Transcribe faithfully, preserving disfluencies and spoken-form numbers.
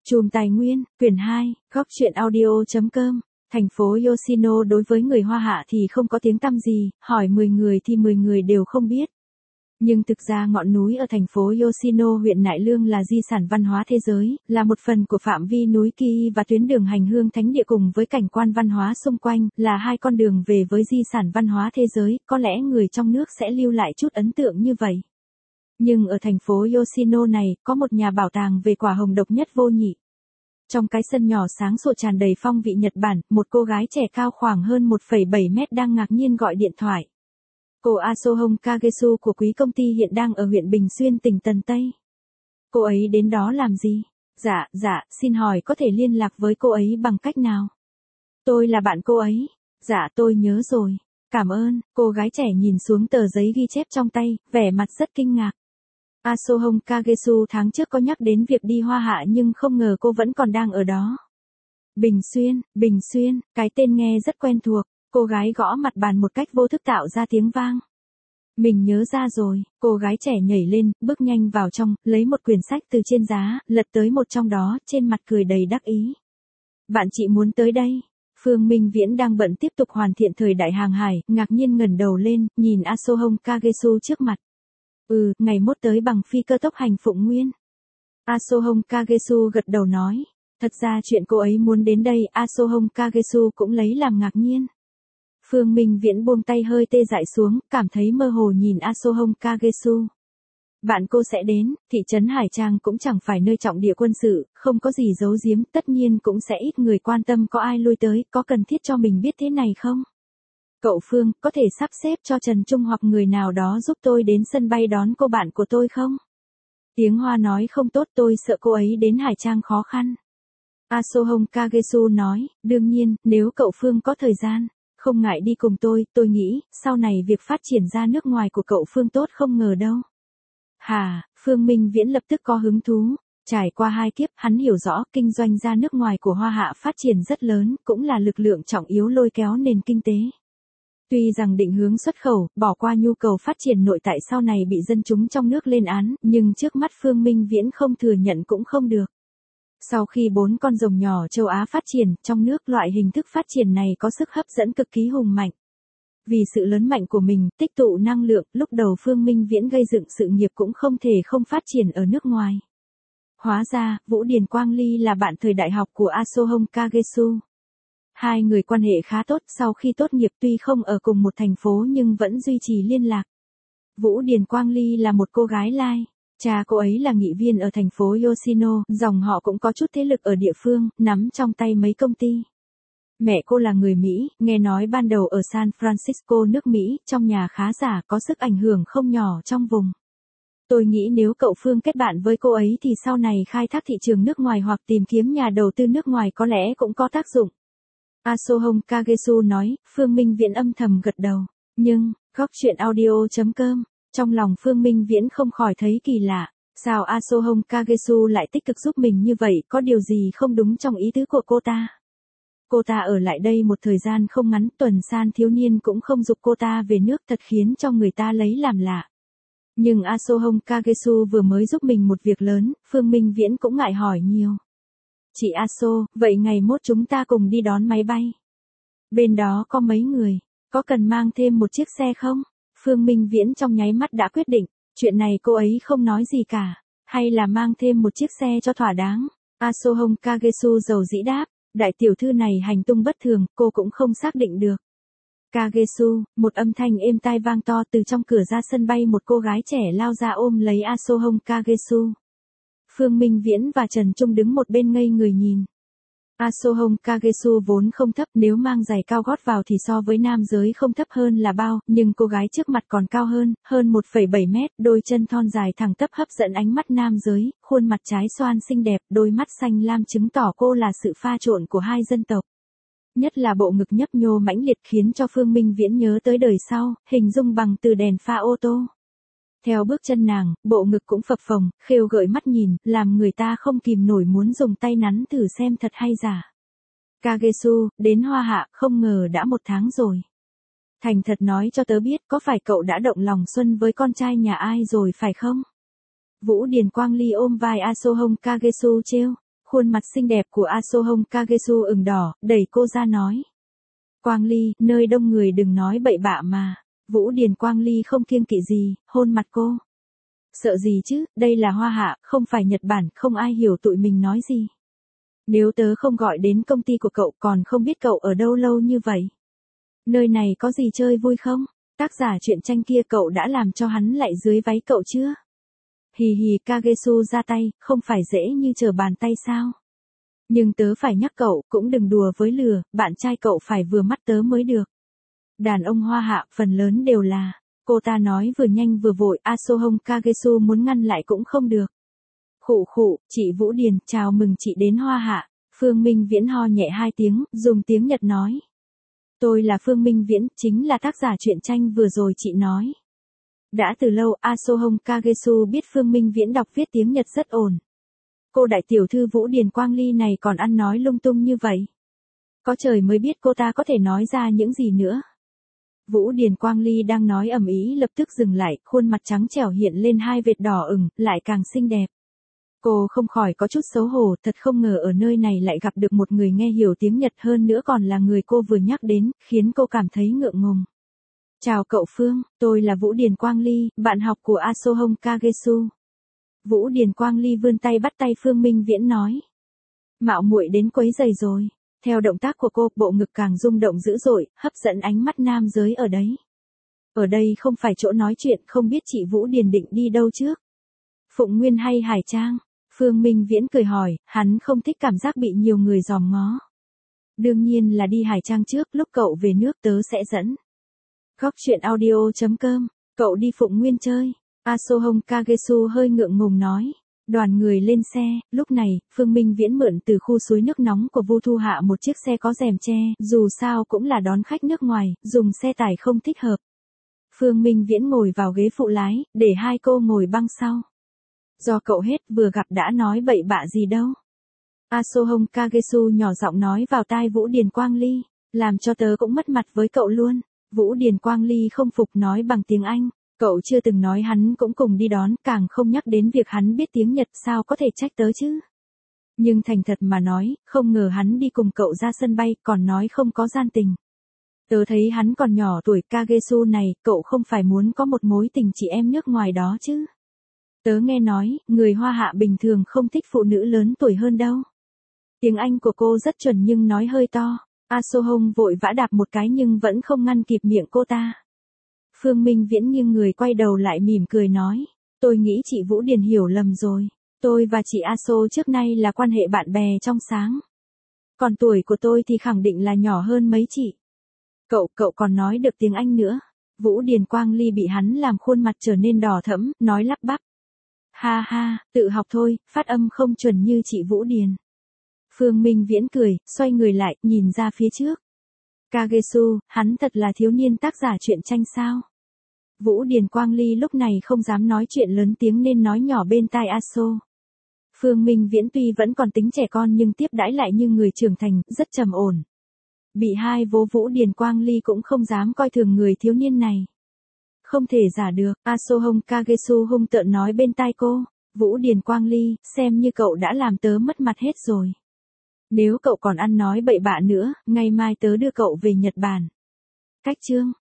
Chùm Tài Nguyên, quyển hai, góc truyện audio chấm com. Thành phố Yoshino đối với người Hoa Hạ thì không có tiếng tăm gì, hỏi mười người thì mười người đều không biết. Nhưng thực ra ngọn núi ở thành phố Yoshino huyện Nại Lương là di sản văn hóa thế giới, là một phần của phạm vi núi Ki và tuyến đường hành hương thánh địa cùng với cảnh quan văn hóa xung quanh, là hai con đường về với di sản văn hóa thế giới, có lẽ người trong nước sẽ lưu lại chút ấn tượng như vậy. Nhưng ở thành phố Yoshino này, có một nhà bảo tàng về quả hồng độc nhất vô nhị. Trong cái sân nhỏ sáng sủa tràn đầy phong vị Nhật Bản, một cô gái trẻ cao khoảng hơn một phẩy bảy mét đang ngạc nhiên gọi điện thoại. Cô Asohong Kagesu của quý công ty hiện đang ở huyện Bình Xuyên tỉnh Tần Tây. Cô ấy đến đó làm gì? Dạ, dạ, xin hỏi có thể liên lạc với cô ấy bằng cách nào? Tôi là bạn cô ấy. Dạ tôi nhớ rồi. Cảm ơn, cô gái trẻ nhìn xuống tờ giấy ghi chép trong tay, vẻ mặt rất kinh ngạc. Asohong Kagesu tháng trước có nhắc đến việc đi Hoa Hạ nhưng không ngờ cô vẫn còn đang ở đó. Bình Xuyên, Bình Xuyên, cái tên nghe rất quen thuộc, cô gái gõ mặt bàn một cách vô thức tạo ra tiếng vang. Mình nhớ ra rồi, cô gái trẻ nhảy lên, bước nhanh vào trong, lấy một quyển sách từ trên giá, lật tới một trong đó, trên mặt cười đầy đắc ý. Bạn chị muốn tới đây. Phương Minh Viễn đang bận tiếp tục hoàn thiện thời đại hàng hải, ngạc nhiên ngẩng đầu lên, nhìn Asohong Kagesu trước mặt. Ừ, ngày mốt tới bằng phi cơ tốc hành Phụng Nguyên. Asohong Kagesu gật đầu nói. Thật ra chuyện cô ấy muốn đến đây, Asohong Kagesu cũng lấy làm ngạc nhiên. Phương Minh Viễn buông tay hơi tê dại xuống, cảm thấy mơ hồ nhìn Asohong Kagesu. Bạn cô sẽ đến, thị trấn Hải Trang cũng chẳng phải nơi trọng địa quân sự, không có gì giấu giếm, tất nhiên cũng sẽ ít người quan tâm có ai lui tới, có cần thiết cho mình biết thế này không? Cậu Phương, có thể sắp xếp cho Trần Trung hoặc người nào đó giúp tôi đến sân bay đón cô bạn của tôi không? Tiếng Hoa nói không tốt, tôi sợ cô ấy đến Hải Trang khó khăn. Asohong Kagesu nói, đương nhiên, nếu cậu Phương có thời gian, không ngại đi cùng tôi, tôi nghĩ, sau này việc phát triển ra nước ngoài của cậu Phương tốt không ngờ đâu. Hà, Phương Minh Viễn lập tức có hứng thú. Trải qua hai kiếp, hắn hiểu rõ kinh doanh ra nước ngoài của Hoa Hạ phát triển rất lớn, cũng là lực lượng trọng yếu lôi kéo nền kinh tế. Tuy rằng định hướng xuất khẩu, bỏ qua nhu cầu phát triển nội tại sau này bị dân chúng trong nước lên án, nhưng trước mắt Phương Minh Viễn không thừa nhận cũng không được. Sau khi bốn con rồng nhỏ châu Á phát triển, trong nước loại hình thức phát triển này có sức hấp dẫn cực kỳ hùng mạnh. Vì sự lớn mạnh của mình, tích tụ năng lượng, lúc đầu Phương Minh Viễn gây dựng sự nghiệp cũng không thể không phát triển ở nước ngoài. Hóa ra, Vũ Điền Quang Ly là bạn thời đại học của Asohong Kagesu. Hai người quan hệ khá tốt, sau khi tốt nghiệp tuy không ở cùng một thành phố nhưng vẫn duy trì liên lạc. Vũ Điền Quang Ly là một cô gái Lai. Cha cô ấy là nghị viên ở thành phố Yoshino, dòng họ cũng có chút thế lực ở địa phương, nắm trong tay mấy công ty. Mẹ cô là người Mỹ, nghe nói ban đầu ở San Francisco nước Mỹ, trong nhà khá giả, có sức ảnh hưởng không nhỏ trong vùng. Tôi nghĩ nếu cậu Phương kết bạn với cô ấy thì sau này khai thác thị trường nước ngoài hoặc tìm kiếm nhà đầu tư nước ngoài có lẽ cũng có tác dụng. Asohong Kagesu nói, Phương Minh Viễn âm thầm gật đầu. Nhưng, góc truyện audio chấm com, trong lòng Phương Minh Viễn không khỏi thấy kỳ lạ. Sao Asohong Kagesu lại tích cực giúp mình như vậy, có điều gì không đúng trong ý tứ của cô ta? Cô ta ở lại đây một thời gian không ngắn, Tuần San thiếu niên cũng không giục cô ta về nước, thật khiến cho người ta lấy làm lạ. Nhưng Asohong Kagesu vừa mới giúp mình một việc lớn, Phương Minh Viễn cũng ngại hỏi nhiều. Chị Aso, vậy ngày mốt chúng ta cùng đi đón máy bay. Bên đó có mấy người, có cần mang thêm một chiếc xe không? Phương Minh Viễn trong nháy mắt đã quyết định, chuyện này cô ấy không nói gì cả, hay là mang thêm một chiếc xe cho thỏa đáng. Asohong Kagesu giàu dĩ đáp, đại tiểu thư này hành tung bất thường, cô cũng không xác định được. Kagesu, một âm thanh êm tai vang to từ trong cửa ra sân bay, một cô gái trẻ lao ra ôm lấy Asohong Kagesu. Phương Minh Viễn và Trần Trung đứng một bên ngây người nhìn. Asohong Kagesu vốn không thấp, nếu mang giày cao gót vào thì so với nam giới không thấp hơn là bao, nhưng cô gái trước mặt còn cao hơn, hơn một phẩy bảy mét, đôi chân thon dài thẳng tắp hấp dẫn ánh mắt nam giới, khuôn mặt trái xoan xinh đẹp, đôi mắt xanh lam chứng tỏ cô là sự pha trộn của hai dân tộc. Nhất là bộ ngực nhấp nhô mãnh liệt khiến cho Phương Minh Viễn nhớ tới đời sau, hình dung bằng từ đèn pha ô tô. Theo bước chân nàng, bộ ngực cũng phập phồng, khêu gợi mắt nhìn, làm người ta không kìm nổi muốn dùng tay nắn thử xem thật hay giả. Kagesu, đến Hoa Hạ, không ngờ đã một tháng rồi. Thành thật nói cho tớ biết, có phải cậu đã động lòng xuân với con trai nhà ai rồi phải không? Vũ Điền Quang Ly ôm vai Asohong Kagesu trêu. Khuôn mặt xinh đẹp của Asohong Kagesu ửng đỏ, đẩy cô ra nói. Quang Ly, nơi đông người đừng nói bậy bạ mà. Vũ Điền Quang Ly không kiêng kỵ gì, hôn mặt cô. Sợ gì chứ, đây là Hoa Hạ, không phải Nhật Bản, không ai hiểu tụi mình nói gì. Nếu tớ không gọi đến công ty của cậu còn không biết cậu ở đâu lâu như vậy. Nơi này có gì chơi vui không? Tác giả truyện tranh kia cậu đã làm cho hắn lại dưới váy cậu chưa? Hì hì Kagesu ra tay, không phải dễ như trở bàn tay sao? Nhưng tớ phải nhắc cậu, cũng đừng đùa với lừa, bạn trai cậu phải vừa mắt tớ mới được. Đàn ông Hoa Hạ, phần lớn đều là, cô ta nói vừa nhanh vừa vội, Asohong Kagesu muốn ngăn lại cũng không được. Khụ khụ, chị Vũ Điền, chào mừng chị đến Hoa Hạ. Phương Minh Viễn ho nhẹ hai tiếng, dùng tiếng Nhật nói. Tôi là Phương Minh Viễn, chính là tác giả truyện tranh vừa rồi chị nói. Đã từ lâu, Asohong Kagesu biết Phương Minh Viễn đọc viết tiếng Nhật rất ổn. Cô đại tiểu thư Vũ Điền Quang Ly này còn ăn nói lung tung như vậy. Có trời mới biết cô ta có thể nói ra những gì nữa. Vũ Điền Quang Ly đang nói ầm ĩ lập tức dừng lại, khuôn mặt trắng trẻo hiện lên hai vệt đỏ ửng, lại càng xinh đẹp. Cô không khỏi có chút xấu hổ, thật không ngờ ở nơi này lại gặp được một người nghe hiểu tiếng Nhật hơn nữa còn là người cô vừa nhắc đến, khiến cô cảm thấy ngượng ngùng. Chào cậu Phương, tôi là Vũ Điền Quang Ly, bạn học của Asohong Kagesu. Vũ Điền Quang Ly vươn tay bắt tay Phương Minh Viễn nói. Mạo muội đến quấy giày rồi. Theo động tác của cô, bộ ngực càng rung động dữ dội, hấp dẫn ánh mắt nam giới ở đấy. Ở đây không phải chỗ nói chuyện, không biết chị Vũ Điền định đi đâu trước. Phụng Nguyên hay Hải Trang? Phương Minh Viễn cười hỏi, hắn không thích cảm giác bị nhiều người dòm ngó. Đương nhiên là đi Hải Trang trước, lúc cậu về nước tớ sẽ dẫn. Góc truyện audio chấm com, cậu đi Phụng Nguyên chơi. Asohong Kagesu hơi ngượng ngùng nói. Đoàn người lên xe, lúc này, Phương Minh Viễn mượn từ khu suối nước nóng của Vu Thu Hạ một chiếc xe có rèm che, dù sao cũng là đón khách nước ngoài, dùng xe tải không thích hợp. Phương Minh Viễn ngồi vào ghế phụ lái, để hai cô ngồi băng sau. Do cậu hết vừa gặp đã nói bậy bạ gì đâu. Asohong Kagesu nhỏ giọng nói vào tai Vũ Điền Quang Ly, làm cho tớ cũng mất mặt với cậu luôn. Vũ Điền Quang Ly không phục nói bằng tiếng Anh. Cậu chưa từng nói hắn cũng cùng đi đón, càng không nhắc đến việc hắn biết tiếng Nhật, sao có thể trách tớ chứ. Nhưng thành thật mà nói, không ngờ hắn đi cùng cậu ra sân bay, còn nói không có gian tình. Tớ thấy hắn còn nhỏ tuổi, Kagesu này, cậu không phải muốn có một mối tình chị em nước ngoài đó chứ. Tớ nghe nói, người Hoa Hạ bình thường không thích phụ nữ lớn tuổi hơn đâu. Tiếng Anh của cô rất chuẩn nhưng nói hơi to. Asohong vội vã đạp một cái nhưng vẫn không ngăn kịp miệng cô ta. Phương Minh Viễn nghiêng người quay đầu lại mỉm cười nói. Tôi nghĩ chị Vũ Điền hiểu lầm rồi. Tôi và chị Aso trước nay là quan hệ bạn bè trong sáng. Còn tuổi của tôi thì khẳng định là nhỏ hơn mấy chị. Cậu, cậu còn nói được tiếng Anh nữa. Vũ Điền Quang Ly bị hắn làm khuôn mặt trở nên đỏ thẫm, nói lắp bắp. Ha ha, tự học thôi, phát âm không chuẩn như chị Vũ Điền. Phương Minh Viễn cười, xoay người lại, nhìn ra phía trước. Kagesu, hắn thật là thiếu niên tác giả truyện tranh sao? Vũ Điền Quang Ly lúc này không dám nói chuyện lớn tiếng nên nói nhỏ bên tai Aso. Phương Minh Viễn tuy vẫn còn tính trẻ con nhưng tiếp đãi lại như người trưởng thành, rất trầm ổn. Bị hai vố Vũ Điền Quang Ly cũng không dám coi thường người thiếu niên này. Không thể giả được, Asohong Kagesu hung tợn nói bên tai cô. Vũ Điền Quang Ly, xem như cậu đã làm tớ mất mặt hết rồi. Nếu cậu còn ăn nói bậy bạ nữa, ngày mai tớ đưa cậu về Nhật Bản. Cách chương.